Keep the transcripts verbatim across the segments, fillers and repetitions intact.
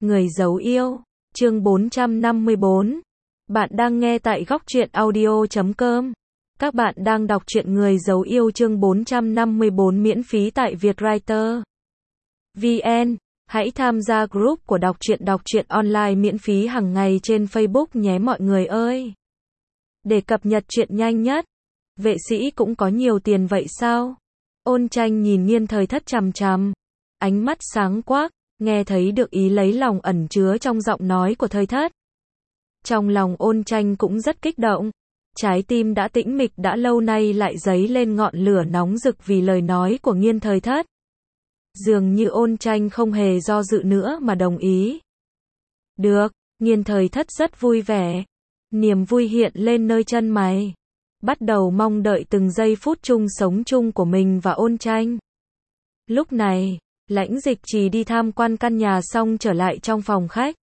Người giấu yêu, chương bốn trăm năm mươi bốn. Bạn đang nghe tại góc truyện audio chấm com. Các bạn đang đọc truyện Người giấu yêu chương bốn trăm năm mươi bốn miễn phí tại Vietwriter vê en. Hãy tham gia group của đọc truyện đọc truyện online miễn phí hàng ngày trên Facebook nhé mọi người ơi. Để cập nhật truyện nhanh nhất. Vệ sĩ cũng có nhiều tiền vậy sao? Ôn Tranh nhìn Nghiên Thời Thất chằm chằm, ánh mắt sáng quắc, nghe thấy được ý lấy lòng ẩn chứa trong giọng nói của Thời Thất. Trong lòng Ôn Tranh cũng rất kích động, trái tim đã tĩnh mịch đã lâu nay lại dấy lên ngọn lửa nóng rực vì lời nói của Nghiên Thời Thất. Dường như Ôn Tranh không hề do dự nữa mà đồng ý. Được, Nghiên Thời Thất rất vui vẻ, niềm vui hiện lên nơi chân mày, bắt đầu mong đợi từng giây phút chung sống chung của mình và Ôn Tranh. Lúc này, Lãnh Dịch Trì đi tham quan căn nhà xong trở lại trong phòng khách.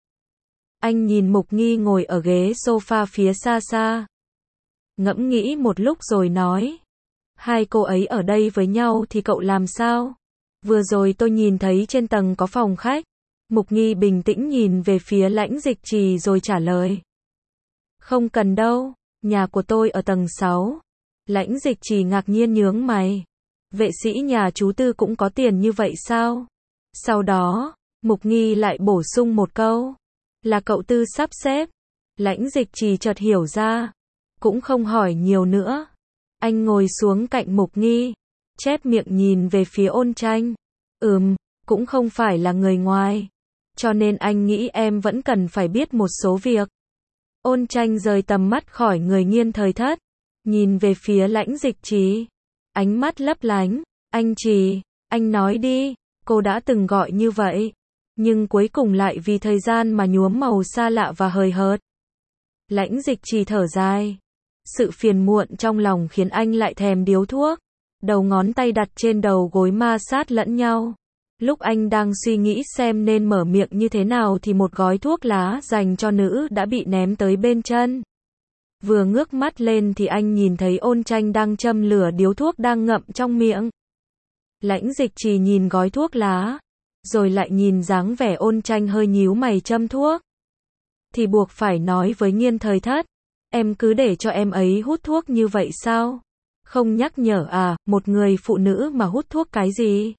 Anh nhìn Mục Nghi ngồi ở ghế sofa phía xa xa, ngẫm nghĩ một lúc rồi nói: hai cô ấy ở đây với nhau thì cậu làm sao? Vừa rồi tôi nhìn thấy trên tầng có phòng khách. Mục Nghi bình tĩnh nhìn về phía Lãnh Dịch Trì rồi trả lời: không cần đâu, nhà của tôi ở tầng sáu. Lãnh Dịch Trì ngạc nhiên nhướng mày. Vệ sĩ nhà chú Tư cũng có tiền như vậy sao? Sau đó, Mục Nghi lại bổ sung một câu: là cậu Tư sắp xếp. Lãnh Dịch Trì chợt hiểu ra, cũng không hỏi nhiều nữa. Anh ngồi xuống cạnh Mục Nghi, chép miệng nhìn về phía Ôn Tranh. Ừm, cũng không phải là người ngoài, cho nên anh nghĩ em vẫn cần phải biết một số việc. Ôn Tranh rời tầm mắt khỏi người Nghiên Thời Thất, nhìn về phía Lãnh Dịch Trì, ánh mắt lấp lánh. Anh Trì, anh nói đi. Cô đã từng gọi như vậy, nhưng cuối cùng lại vì thời gian mà nhuốm màu xa lạ và hời hợt. Lãnh Dịch Trì thở dài, sự phiền muộn trong lòng khiến anh lại thèm điếu thuốc. Đầu ngón tay đặt trên đầu gối ma sát lẫn nhau. Lúc anh đang suy nghĩ xem nên mở miệng như thế nào thì một gói thuốc lá dành cho nữ đã bị ném tới bên chân. Vừa ngước mắt lên thì anh nhìn thấy Ôn Tranh đang châm lửa điếu thuốc đang ngậm trong miệng. Lãnh Dịch Trì nhìn gói thuốc lá, rồi lại nhìn dáng vẻ Ôn Tranh hơi nhíu mày châm thuốc. Thì buộc phải nói với Nghiên Thời Thất: em cứ để cho em ấy hút thuốc như vậy sao? Không nhắc nhở à, một người phụ nữ mà hút thuốc cái gì?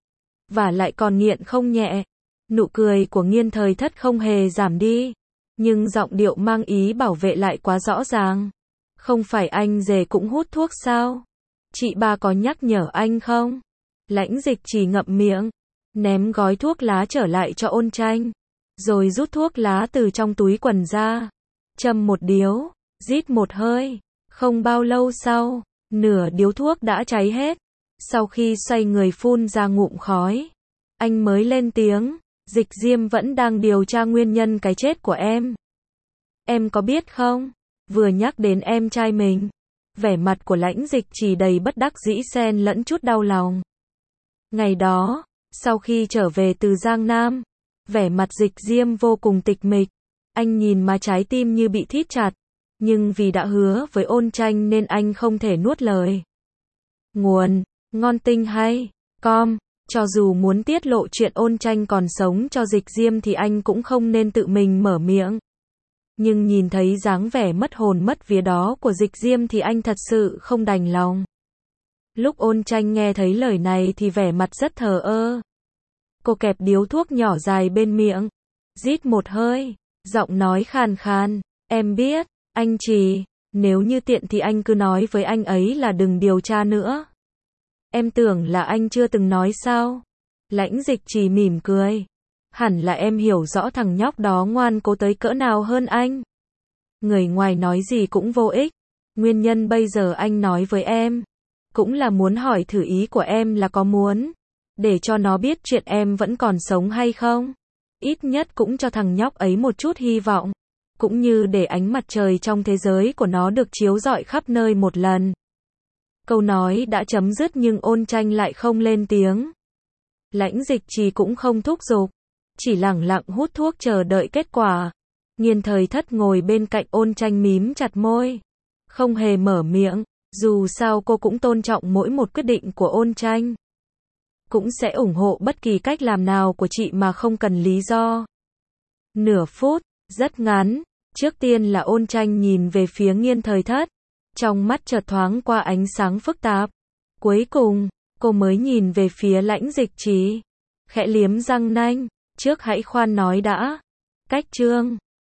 Và lại còn nghiện không nhẹ. Nụ cười của Nghiên Thời Thất không hề giảm đi, nhưng giọng điệu mang ý bảo vệ lại quá rõ ràng. Không phải anh rể cũng hút thuốc sao? Chị ba có nhắc nhở anh không? Lãnh Dịch Trì ngậm miệng, ném gói thuốc lá trở lại cho Ôn Tranh, rồi rút thuốc lá từ trong túi quần ra, châm một điếu, rít một hơi. Không bao lâu sau, nửa điếu thuốc đã cháy hết. Sau khi xoay người phun ra ngụm khói, anh mới lên tiếng: Dịch Diêm vẫn đang điều tra nguyên nhân cái chết của em. Em có biết không? Vừa nhắc đến em trai mình, vẻ mặt của Lãnh Dịch Trì đầy bất đắc dĩ xen lẫn chút đau lòng. Ngày đó, sau khi trở về từ Giang Nam, vẻ mặt Dịch Diêm vô cùng tịch mịch. Anh nhìn mà trái tim như bị thít chặt, nhưng vì đã hứa với Ôn Tranh nên anh không thể nuốt lời. Nguồn: Ngon Tinh hay com. Cho dù muốn tiết lộ chuyện Ôn Tranh còn sống cho Dịch Diêm thì anh cũng không nên tự mình mở miệng. Nhưng nhìn thấy dáng vẻ mất hồn mất vía đó của Dịch Diêm thì anh thật sự không đành lòng. Lúc Ôn Tranh nghe thấy lời này thì vẻ mặt rất thờ ơ. Cô kẹp điếu thuốc nhỏ dài bên miệng, rít một hơi, giọng nói khàn khàn: em biết, anh Trì, nếu như tiện thì anh cứ nói với anh ấy là đừng điều tra nữa. Em tưởng là anh chưa từng nói sao? Lãnh Dịch Trì mỉm cười: hẳn là em hiểu rõ thằng nhóc đó ngoan cố tới cỡ nào hơn anh. Người ngoài nói gì cũng vô ích. Nguyên nhân bây giờ anh nói với em, cũng là muốn hỏi thử ý của em là có muốn để cho nó biết chuyện em vẫn còn sống hay không. Ít nhất cũng cho thằng nhóc ấy một chút hy vọng, cũng như để ánh mặt trời trong thế giới của nó được chiếu rọi khắp nơi một lần. Câu nói đã chấm dứt nhưng Ôn Tranh lại không lên tiếng. Lãnh Dịch Trì cũng không thúc giục, chỉ lẳng lặng hút thuốc chờ đợi kết quả. Nghiên Thời Thất ngồi bên cạnh Ôn Tranh mím chặt môi, không hề mở miệng. Dù sao cô cũng tôn trọng mỗi một quyết định của Ôn Tranh, cũng sẽ ủng hộ bất kỳ cách làm nào của chị mà không cần lý do. Nửa phút, rất ngắn, trước tiên là Ôn Tranh nhìn về phía Nghiên Thời Thất, trong mắt chợt thoáng qua ánh sáng phức tạp. Cuối cùng, cô mới nhìn về phía Lãnh Dịch Trì, khẽ liếm răng nanh, trước hãy khoan nói đã. Cách chương